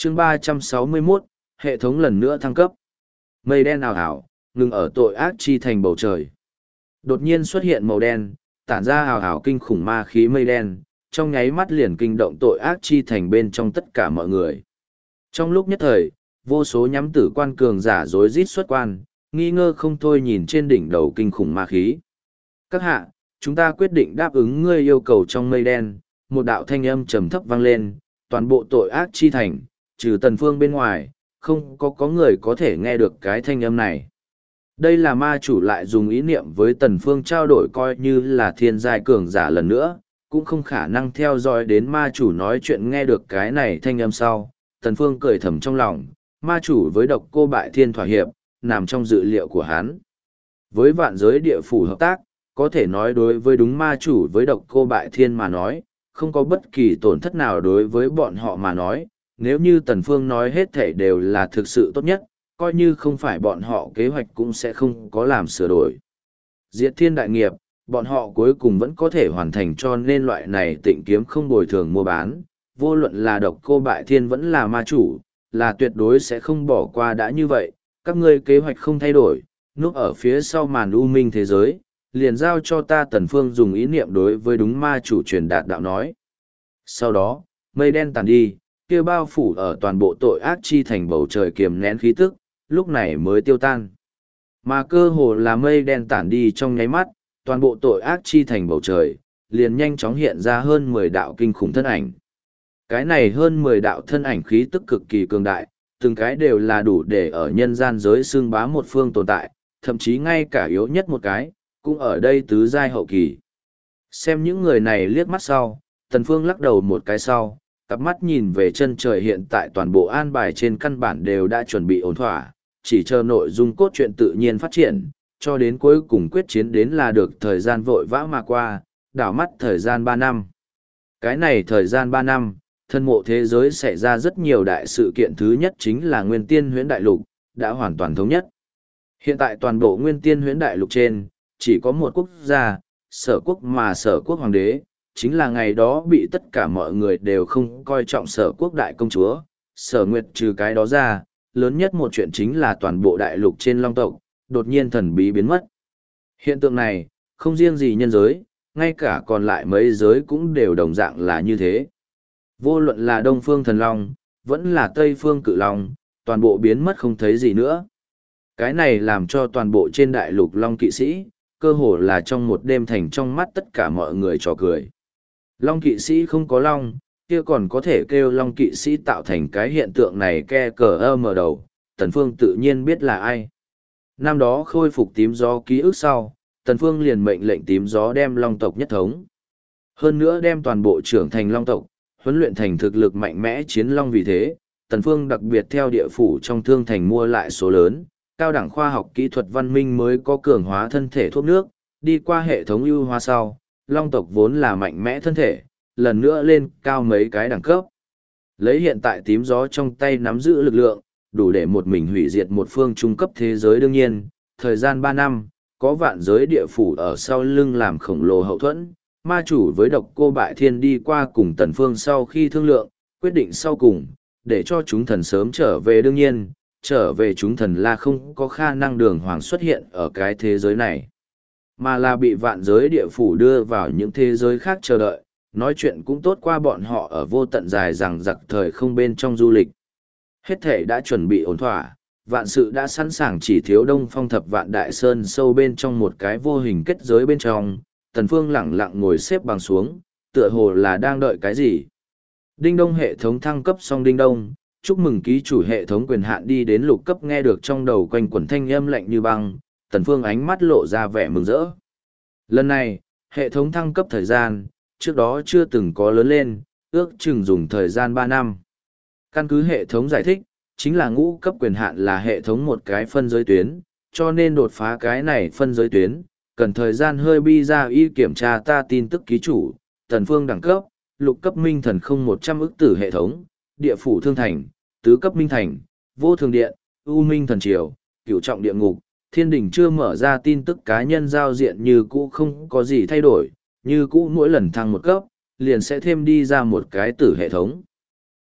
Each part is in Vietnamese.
chương 361, hệ thống lần nữa thăng cấp. Mây đen ảo ảo, ngừng ở tội ác chi thành bầu trời. Đột nhiên xuất hiện màu đen, tản ra ảo ảo kinh khủng ma khí mây đen, trong nháy mắt liền kinh động tội ác chi thành bên trong tất cả mọi người. Trong lúc nhất thời, vô số nhắm tử quan cường giả rối rít xuất quan, nghi ngơ không thôi nhìn trên đỉnh đầu kinh khủng ma khí. Các hạ, chúng ta quyết định đáp ứng ngươi yêu cầu trong mây đen, một đạo thanh âm trầm thấp vang lên, toàn bộ tội ác chi thành, trừ Tần Phương bên ngoài, không có người có thể nghe được cái thanh âm này. Đây là ma chủ lại dùng ý niệm với Tần Phương trao đổi coi như là thiên giai cường giả lần nữa, cũng không khả năng theo dõi đến ma chủ nói chuyện nghe được cái này thanh âm sau. Tần Phương cười thầm trong lòng, ma chủ với độc cô bại thiên thỏa hiệp, nằm trong dự liệu của hắn. Với vạn giới địa phủ hợp tác, có thể nói đối với đúng ma chủ với độc cô bại thiên mà nói, không có bất kỳ tổn thất nào đối với bọn họ mà nói, nếu như Tần Phương nói hết thảy đều là thực sự tốt nhất, coi như không phải bọn họ kế hoạch cũng sẽ không có làm sửa đổi. Diệt thiên đại nghiệp, bọn họ cuối cùng vẫn có thể hoàn thành cho nên loại này tịnh kiếm không bồi thường mua bán, vô luận là độc cô bại thiên vẫn là ma chủ, là tuyệt đối sẽ không bỏ qua đã như vậy, các ngươi kế hoạch không thay đổi, núp ở phía sau màn u minh thế giới, liền giao cho ta Tần Phương dùng ý niệm đối với đúng ma chủ truyền đạt đạo nói. Sau đó, mây đen tàn đi, kia bao phủ ở toàn bộ tội ác chi thành bầu trời kiềm nén khí tức, lúc này mới tiêu tan. Mà cơ hồ là mây đen tản đi trong nháy mắt, toàn bộ tội ác chi thành bầu trời, liền nhanh chóng hiện ra hơn 10 đạo kinh khủng thân ảnh. Cái này hơn 10 đạo thân ảnh khí tức cực kỳ cường đại, từng cái đều là đủ để ở nhân gian giới xương bá một phương tồn tại, thậm chí ngay cả yếu nhất một cái, cũng ở đây tứ giai hậu kỳ. Xem những người này liếc mắt sau, Tần Phương lắc đầu một cái sau, cặp mắt nhìn về chân trời hiện tại toàn bộ an bài trên căn bản đều đã chuẩn bị ổn thỏa, chỉ chờ nội dung cốt truyện tự nhiên phát triển, cho đến cuối cùng quyết chiến đến là được thời gian vội vã mà qua, đảo mắt thời gian 3 năm. Cái này thời gian 3 năm, thân mộ thế giới xảy ra rất nhiều đại sự kiện, thứ nhất chính là Nguyên Tiên Huyễn Đại Lục, đã hoàn toàn thống nhất. Hiện tại toàn bộ Nguyên Tiên Huyễn Đại Lục trên, chỉ có một quốc gia, Sở Quốc mà Sở Quốc Hoàng đế, chính là ngày đó bị tất cả mọi người đều không coi trọng Sở Quốc Đại Công Chúa, Sở Nguyệt trừ cái đó ra, lớn nhất một chuyện chính là toàn bộ đại lục trên Long tộc, đột nhiên thần bí biến mất. Hiện tượng này, không riêng gì nhân giới, ngay cả còn lại mấy giới cũng đều đồng dạng là như thế. Vô luận là Đông Phương Thần Long, vẫn là Tây Phương Cự Long, toàn bộ biến mất không thấy gì nữa. Cái này làm cho toàn bộ trên đại lục Long kỵ sĩ, cơ hồ là trong một đêm thành trong mắt tất cả mọi người trò cười. Long kỵ sĩ không có long, kia còn có thể kêu Long kỵ sĩ tạo thành cái hiện tượng này ke cờ ơ mở đầu, Tần Phương tự nhiên biết là ai. Năm đó khôi phục tím gió ký ức sau, Tần Phương liền mệnh lệnh tím gió đem Long tộc nhất thống. Hơn nữa đem toàn bộ trưởng thành Long tộc, huấn luyện thành thực lực mạnh mẽ chiến Long, vì thế, Tần Phương đặc biệt theo địa phủ trong thương thành mua lại số lớn, cao đẳng khoa học kỹ thuật văn minh mới có cường hóa thân thể thuốc nước, đi qua hệ thống ưu hóa sau, Long tộc vốn là mạnh mẽ thân thể, lần nữa lên cao mấy cái đẳng cấp. Lấy hiện tại tím gió trong tay nắm giữ lực lượng, đủ để một mình hủy diệt một phương trung cấp thế giới. Đương nhiên, thời gian 3 năm, có vạn giới địa phủ ở sau lưng làm khổng lồ hậu thuẫn, ma chủ với độc cô bại thiên đi qua cùng Tần Phương sau khi thương lượng, quyết định sau cùng, để cho chúng thần sớm trở về. Đương nhiên, trở về chúng thần là không có khả năng đường hoàng xuất hiện ở cái thế giới này, mà là bị vạn giới địa phủ đưa vào những thế giới khác chờ đợi, nói chuyện cũng tốt qua bọn họ ở vô tận dài rằng giặc thời không bên trong du lịch. Hết thể đã chuẩn bị ổn thỏa, vạn sự đã sẵn sàng, chỉ thiếu Đông Phong Thập Vạn Đại Sơn sâu bên trong một cái vô hình kết giới bên trong. Tần Phương lẳng lặng ngồi xếp bằng xuống, tựa hồ là đang đợi cái gì. Đinh đông, hệ thống thăng cấp xong. Đinh đông, chúc mừng ký chủ hệ thống quyền hạn đi đến lục cấp. Nghe được trong đầu quanh quẩn thanh âm lạnh như băng, Tần Phương ánh mắt lộ ra vẻ mừng rỡ. Lần này, hệ thống thăng cấp thời gian, trước đó chưa từng có lớn lên, ước chừng dùng thời gian 3 năm. Căn cứ hệ thống giải thích, chính là ngũ cấp quyền hạn là hệ thống một cái phân giới tuyến, cho nên đột phá cái này phân giới tuyến, cần thời gian hơi bi ra y kiểm tra ta tin tức ký chủ, Tần Phương đẳng cấp, lục cấp minh thần không 100 ức tử hệ thống, địa phủ thương thành, tứ cấp minh thành, vô thường điện, u minh thần triều, cửu trọng địa ngục, thiên đình chưa mở ra tin tức cá nhân giao diện như cũ không có gì thay đổi, như cũ mỗi lần thăng một cấp, liền sẽ thêm đi ra một cái tử hệ thống.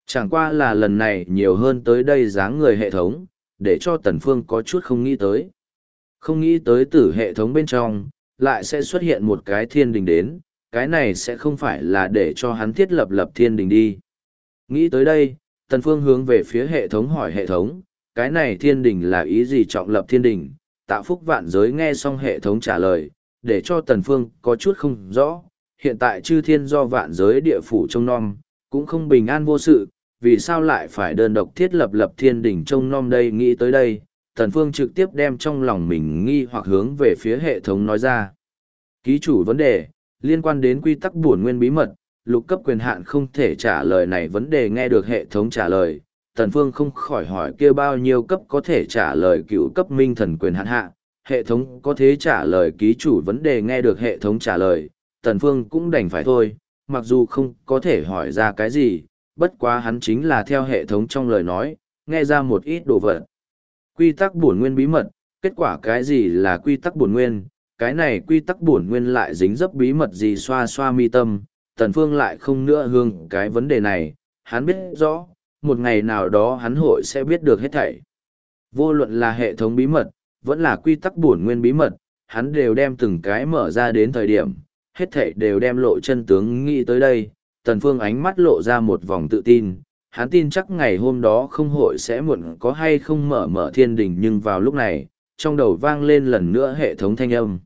Chẳng qua là lần này nhiều hơn tới đây dáng người hệ thống, để cho Tần Phương có chút không nghĩ tới. Không nghĩ tới từ hệ thống bên trong, lại sẽ xuất hiện một cái thiên đình đến, cái này sẽ không phải là để cho hắn thiết lập thiên đình đi. Nghĩ tới đây, Tần Phương hướng về phía hệ thống hỏi hệ thống, cái này thiên đình là ý gì trọng lập thiên đình, tạo phúc vạn giới nghe xong hệ thống trả lời, để cho Tần Phương có chút không rõ, hiện tại chư thiên do vạn giới địa phủ trông nom, cũng không bình an vô sự, vì sao lại phải đơn độc thiết lập thiên đình trông nom đây. Nghĩ tới đây, Tần Phương trực tiếp đem trong lòng mình nghi hoặc hướng về phía hệ thống nói ra. Ký chủ vấn đề, liên quan đến quy tắc bổn nguyên bí mật, lục cấp quyền hạn không thể trả lời này vấn đề nghe được hệ thống trả lời. Tần Phương không khỏi hỏi kia bao nhiêu cấp có thể trả lời cựu cấp minh thần quyền hạn hạ, hệ thống có thể trả lời ký chủ vấn đề nghe được hệ thống trả lời, Tần Phương cũng đành phải thôi, mặc dù không có thể hỏi ra cái gì, bất quá hắn chính là theo hệ thống trong lời nói, nghe ra một ít đồ vật. Quy tắc bổn nguyên bí mật, kết quả cái gì là quy tắc bổn nguyên, cái này quy tắc bổn nguyên lại dính dấp bí mật gì xoa xoa mi tâm, Tần Phương lại không nữa hương cái vấn đề này, hắn biết rõ, một ngày nào đó hắn hội sẽ biết được hết thảy. Vô luận là hệ thống bí mật, vẫn là quy tắc bổn nguyên bí mật, hắn đều đem từng cái mở ra đến thời điểm, hết thảy đều đem lộ chân tướng nghĩ tới đây, Tần Phương ánh mắt lộ ra một vòng tự tin, hắn tin chắc ngày hôm đó không hội sẽ muộn có hay không mở thiên đình, nhưng vào lúc này, trong đầu vang lên lần nữa hệ thống thanh âm.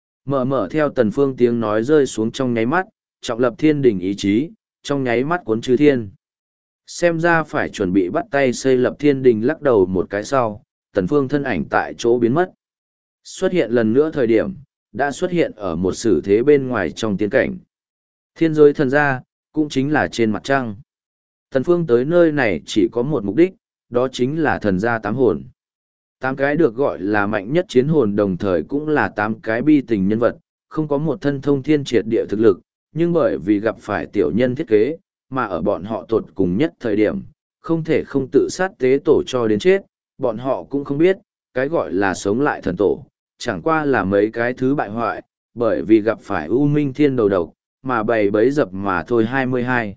Mở theo Tần Phương tiếng nói rơi xuống trong nháy mắt, trọng lập thiên đình ý chí, trong nháy mắt cuốn chư thiên. Xem ra phải chuẩn bị bắt tay xây lập thiên đình lắc đầu một cái sau, Tần Phương thân ảnh tại chỗ biến mất. Xuất hiện lần nữa thời điểm, đã xuất hiện ở một sử thế bên ngoài trong tiên cảnh. Thiên giới thần gia, cũng chính là trên mặt trăng. Tần Phương tới nơi này chỉ có một mục đích, đó chính là thần gia tám hồn. 8 cái được gọi là mạnh nhất chiến hồn đồng thời cũng là 8 cái bi tình nhân vật, không có một thân thông thiên triệt địa thực lực, nhưng bởi vì gặp phải tiểu nhân thiết kế, mà ở bọn họ tột cùng nhất thời điểm, không thể không tự sát tế tổ cho đến chết, bọn họ cũng không biết, cái gọi là sống lại thần tổ, chẳng qua là mấy cái thứ bại hoại, bởi vì gặp phải U Minh Thiên đầu độc, mà bày bấy dập mà thôi. 22.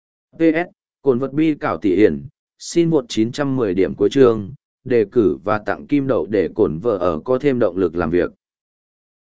PS, cồn vật bi cảo tỷ hiển, xin một 910 điểm cuối chương, đề cử và tặng kim đậu để cổn vợ ở có thêm động lực làm việc.